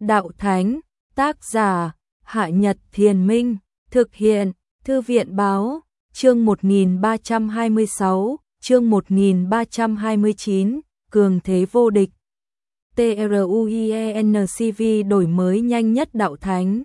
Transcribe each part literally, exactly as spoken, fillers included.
Đạo Thánh, tác giả, Hạ Nhật Thiền Minh, thực hiện, Thư viện Báo, chương một nghìn ba trăm hai mươi sáu, chương một nghìn ba trăm hai mươi chín, cường thế vô địch. TRUIENCV đổi mới nhanh nhất Đạo Thánh.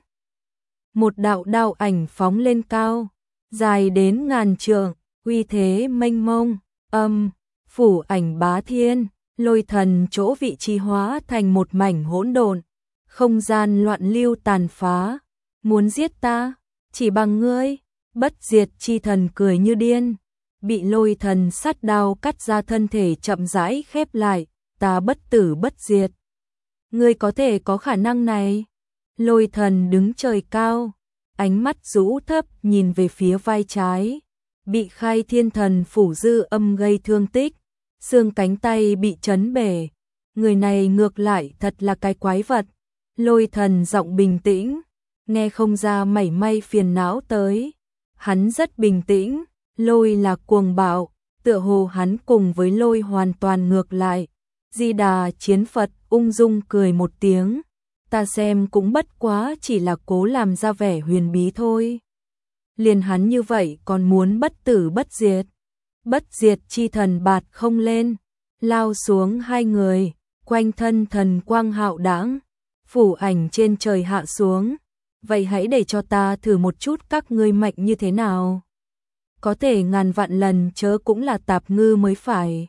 Một đạo đạo ảnh phóng lên cao, dài đến ngàn trượng, uy thế mênh mông, âm, phủ ảnh bá thiên, lôi thần chỗ vị trí hóa thành một mảnh hỗn độn, không gian loạn lưu tàn phá, muốn giết ta, chỉ bằng ngươi, bất diệt chi thần cười như điên, bị lôi thần sát đao cắt ra thân thể chậm rãi khép lại, ta bất tử bất diệt. Ngươi có thể có khả năng này. Lôi thần đứng trời cao, ánh mắt rũ thấp nhìn về phía vai trái, bị Khai Thiên Thần phủ dư âm gây thương tích, xương cánh tay bị chấn bể, người này ngược lại thật là cái quái vật. Lôi thần giọng bình tĩnh, nghe không ra mảy may phiền não tới, hắn rất bình tĩnh, lôi là cuồng bạo, tựa hồ hắn cùng với lôi hoàn toàn ngược lại. Di Đà chiến Phật ung dung cười một tiếng, ta xem cũng bất quá chỉ là cố làm ra vẻ huyền bí thôi. Liền hắn như vậy còn muốn bất tử bất diệt. Bất diệt chi thần bạt không lên, lao xuống hai người, quanh thân thần quang hạo đãng, phủ ảnh trên trời hạ xuống. Vậy hãy để cho ta thử một chút các ngươi mạnh như thế nào. Có thể ngàn vạn lần chớ cũng là tạp ngư mới phải.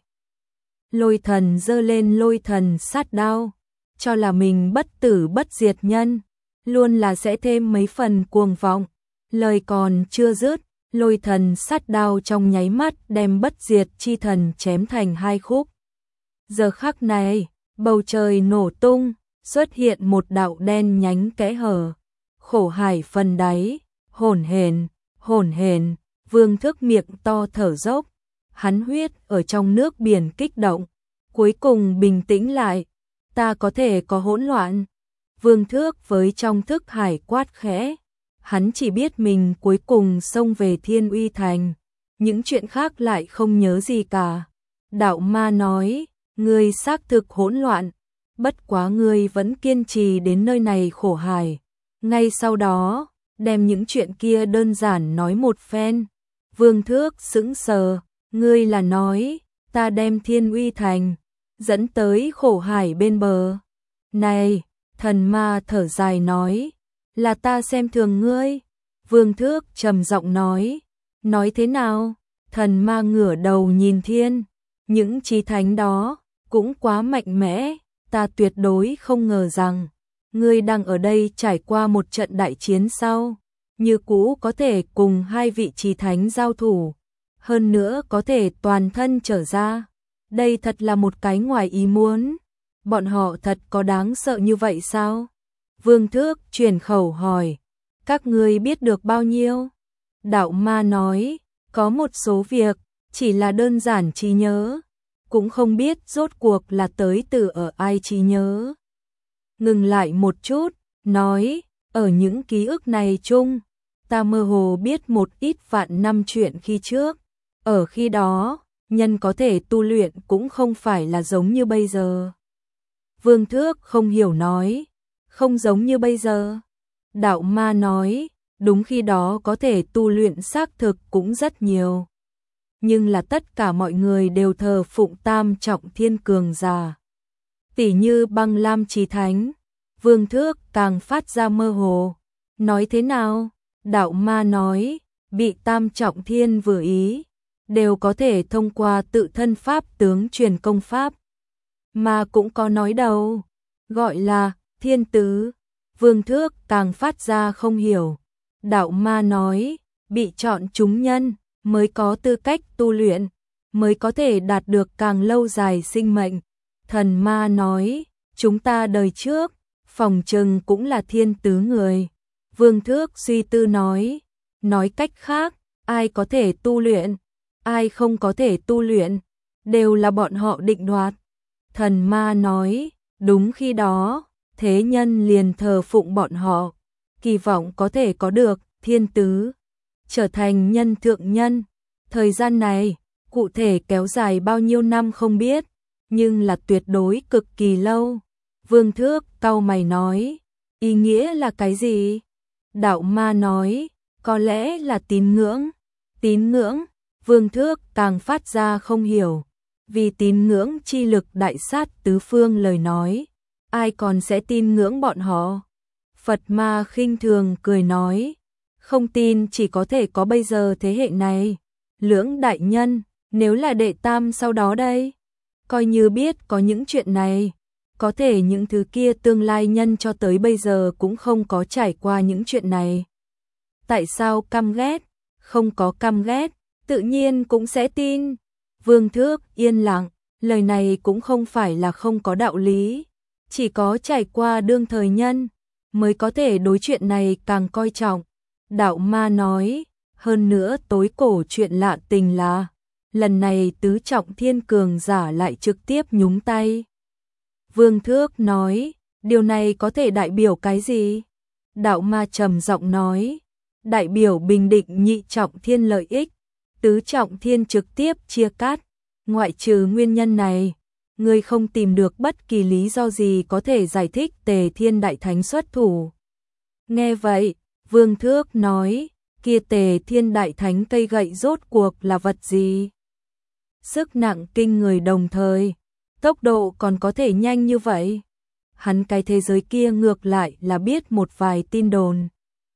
Lôi thần giơ lên lôi thần sát đao, cho là mình bất tử bất diệt nhân, luôn là sẽ thêm mấy phần cuồng vọng. Lời còn chưa dứt, lôi thần sát đao trong nháy mắt đem bất diệt chi thần chém thành hai khúc. Giờ khắc này, bầu trời nổ tung, xuất hiện một đạo đen nhánh kẽ hở. Khổ hải phần đáy, hổn hển, hổn hển, Vương Thước miệng to thở dốc, hắn huyết ở trong nước biển kích động, cuối cùng bình tĩnh lại, ta có thể có hỗn loạn. Vương Thước với trong thức hải quát khẽ, hắn chỉ biết mình cuối cùng xông về Thiên Uy Thành, những chuyện khác lại không nhớ gì cả. Đạo ma nói, ngươi xác thực hỗn loạn, bất quá ngươi vẫn kiên trì đến nơi này khổ hải. Ngay sau đó, đem những chuyện kia đơn giản nói một phen. Vương Thước sững sờ, ngươi là nói, ta đem Thiên Uy Thành dẫn tới khổ hải bên bờ. Này, thần ma thở dài nói, là ta xem thường ngươi. Vương Thước trầm giọng nói, nói thế nào? Thần ma ngửa đầu nhìn thiên, những chí thánh đó cũng quá mạnh mẽ, ta tuyệt đối không ngờ rằng ngươi đang ở đây trải qua một trận đại chiến sau, như cũ có thể cùng hai vị chí thánh giao thủ, hơn nữa có thể toàn thân trở ra. Đây thật là một cái ngoài ý muốn. Bọn họ thật có đáng sợ như vậy sao? Vương Thước truyền khẩu hỏi, các ngươi biết được bao nhiêu? Đạo ma nói, có một số việc, chỉ là đơn giản trí nhớ, cũng không biết rốt cuộc là tới từ ở ai trí nhớ. Ngừng lại một chút, nói, ở những ký ức này chung, ta mơ hồ biết một ít vạn năm chuyện khi trước. Ở khi đó, nhân có thể tu luyện cũng không phải là giống như bây giờ. Vương Thước không hiểu nói, không giống như bây giờ. Đạo ma nói, đúng khi đó có thể tu luyện xác thực cũng rất nhiều. Nhưng là tất cả mọi người đều thờ phụng tam trọng thiên cường giả. Tỷ như Băng Lam Chí Thánh. Vương Thước càng phát ra mơ hồ. Nói thế nào? Đạo ma nói, bị tam trọng thiên vừa ý, đều có thể thông qua tự thân pháp tướng truyền công pháp. Mà cũng có nói đầu, gọi là thiên tứ. Vương Thước càng phát ra không hiểu. Đạo ma nói, bị chọn chúng nhân mới có tư cách tu luyện, mới có thể đạt được càng lâu dài sinh mệnh. Thần ma nói, chúng ta đời trước, phòng trừng cũng là thiên tứ người. Vương Thước suy tư nói, nói cách khác, ai có thể tu luyện, ai không có thể tu luyện, đều là bọn họ định đoạt. Thần ma nói, đúng khi đó, thế nhân liền thờ phụng bọn họ, kỳ vọng có thể có được thiên tứ, trở thành nhân thượng nhân. Thời gian này, cụ thể kéo dài bao nhiêu năm không biết, nhưng là tuyệt đối cực kỳ lâu. Vương Thước cau mày nói, ý nghĩa là cái gì? Đạo ma nói, có lẽ là tín ngưỡng. Tín ngưỡng, Vương Thước càng phát ra không hiểu, vì tín ngưỡng chi lực đại sát tứ phương lời nói, ai còn sẽ tin ngưỡng bọn họ? Phật ma khinh thường cười nói, không tin chỉ có thể có bây giờ thế hệ này. Lưỡng đại nhân, nếu là đệ tam sau đó đây, coi như biết có những chuyện này, có thể những thứ kia tương lai nhân cho tới bây giờ cũng không có trải qua những chuyện này. Tại sao căm ghét? Không có căm ghét, tự nhiên cũng sẽ tin. Vương Thước yên lặng, lời này cũng không phải là không có đạo lý, chỉ có trải qua đương thời nhân mới có thể đối chuyện này càng coi trọng. Đạo ma nói, hơn nữa tối cổ chuyện lạ tình là, lần này tứ trọng thiên cường giả lại trực tiếp nhúng tay. Vương Thước nói, điều này có thể đại biểu cái gì? Đạo ma trầm giọng nói, đại biểu bình định nhị trọng thiên lợi ích, tứ trọng thiên trực tiếp chia cắt, ngoại trừ nguyên nhân này, ngươi không tìm được bất kỳ lý do gì có thể giải thích Tề Thiên Đại Thánh xuất thủ. Nghe vậy, Vương Thước nói, kia Tề Thiên Đại Thánh cây gậy rốt cuộc là vật gì? Sức nặng kinh người đồng thời, tốc độ còn có thể nhanh như vậy. Hắn cái thế giới kia ngược lại là biết một vài tin đồn.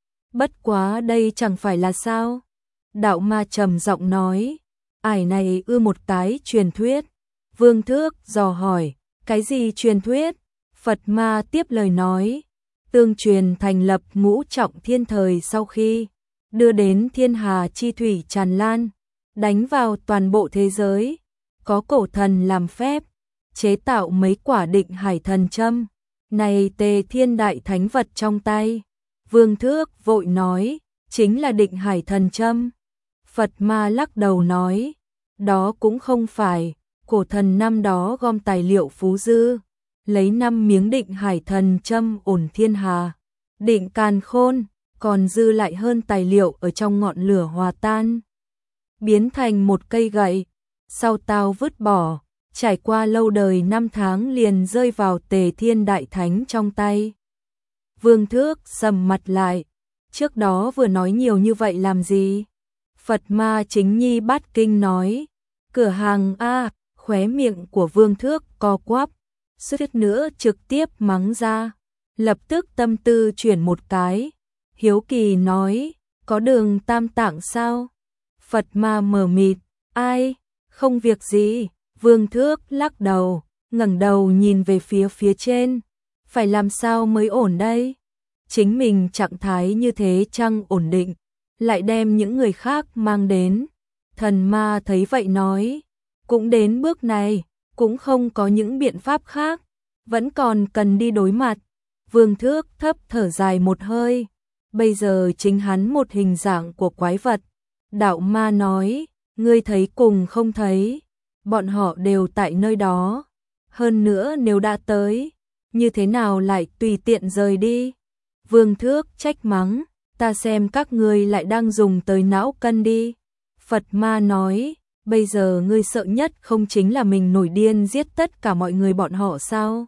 Bất quá đây chẳng phải là sao? Đạo ma trầm giọng nói, ải này ư một cái truyền thuyết. Vương Thước dò hỏi, cái gì truyền thuyết? Phật ma tiếp lời nói, tương truyền thành lập ngũ trọng thiên thời sau khi đưa đến thiên hà chi thủy tràn lan, đánh vào toàn bộ thế giới, có cổ thần làm phép, chế tạo mấy quả định hải thần châm, này Tề Thiên Đại Thánh vật trong tay. Vương Thước vội nói, chính là định hải thần châm. Phật ma lắc đầu nói, đó cũng không phải, cổ thần năm đó gom tài liệu phú dư, lấy năm miếng định hải thần châm ổn thiên hà, định càn khôn, còn dư lại hơn tài liệu ở trong ngọn lửa hòa tan, biến thành một cây gậy, sau tao vứt bỏ, trải qua lâu đời năm tháng liền rơi vào Tề Thiên Đại Thánh trong tay. Vương Thước sầm mặt lại, trước đó vừa nói nhiều như vậy làm gì? Phật ma chính nhi bát kinh nói, cửa hàng a, khóe miệng của Vương Thước co quắp, suýt nữa trực tiếp mắng ra, lập tức tâm tư chuyển một cái, hiếu kỳ nói, có đường tam tạng sao? Phật ma mờ mịt, ai, không việc gì. Vương Thước lắc đầu, ngẩng đầu nhìn về phía phía trên, phải làm sao mới ổn đây? Chính mình trạng thái như thế chăng ổn định, lại đem những người khác mang đến. Thần ma thấy vậy nói, cũng đến bước này, cũng không có những biện pháp khác, vẫn còn cần đi đối mặt. Vương Thước thấp thở dài một hơi, bây giờ chính hắn một hình dạng của quái vật. Đạo ma nói, ngươi thấy cùng không thấy, bọn họ đều tại nơi đó, hơn nữa nếu đã tới, như thế nào lại tùy tiện rời đi? Vương Thước trách mắng, ta xem các ngươi lại đang dùng tới não cân đi. Phật ma nói, bây giờ ngươi sợ nhất không chính là mình nổi điên giết tất cả mọi người bọn họ sao?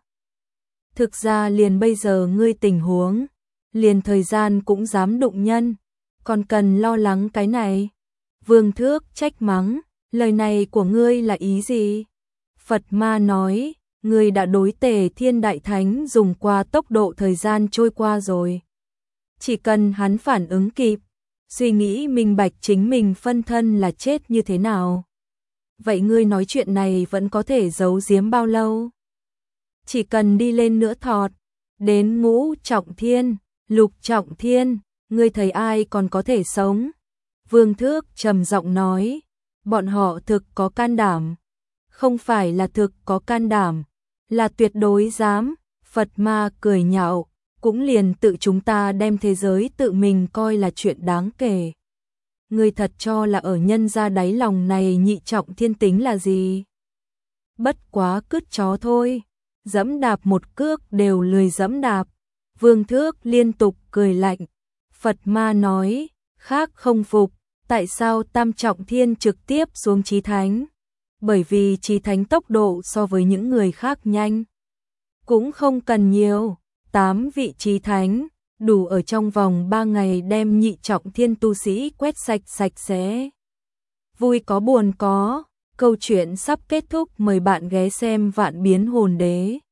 Thực ra liền bây giờ ngươi tình huống, liền thời gian cũng dám đụng nhân, còn cần lo lắng cái này. Vương Thước trách mắng, lời này của ngươi là ý gì? Phật ma nói, ngươi đã đối Tề Thiên Đại Thánh dùng qua tốc độ thời gian trôi qua rồi. Chỉ cần hắn phản ứng kịp, suy nghĩ minh bạch chính mình phân thân là chết như thế nào. Vậy ngươi nói chuyện này vẫn có thể giấu giếm bao lâu? Chỉ cần đi lên nữa thọt, đến ngũ trọng thiên, lục trọng thiên, ngươi thấy ai còn có thể sống? Vương Thước trầm giọng nói, bọn họ thực có can đảm, không phải là thực có can đảm, là tuyệt đối dám. Phật ma cười nhạo, cũng liền tự chúng ta đem thế giới tự mình coi là chuyện đáng kể. Ngươi thật cho là ở nhân gia đáy lòng này nhị trọng thiên tính là gì? Bất quá cứt chó thôi, dẫm đạp một cước đều lười dẫm đạp. Vương Thước liên tục cười lạnh. Phật ma nói, khác không phục, tại sao tam trọng thiên trực tiếp xuống chí thánh? Bởi vì chí thánh tốc độ so với những người khác nhanh. cũng không cần nhiều, tám vị trí thánh, đủ ở trong vòng ba ngày đem nhị trọng thiên tu sĩ quét sạch sạch sẽ. Vui có buồn có, câu chuyện sắp kết thúc, mời bạn ghé xem Vạn Biến Hồn Đế.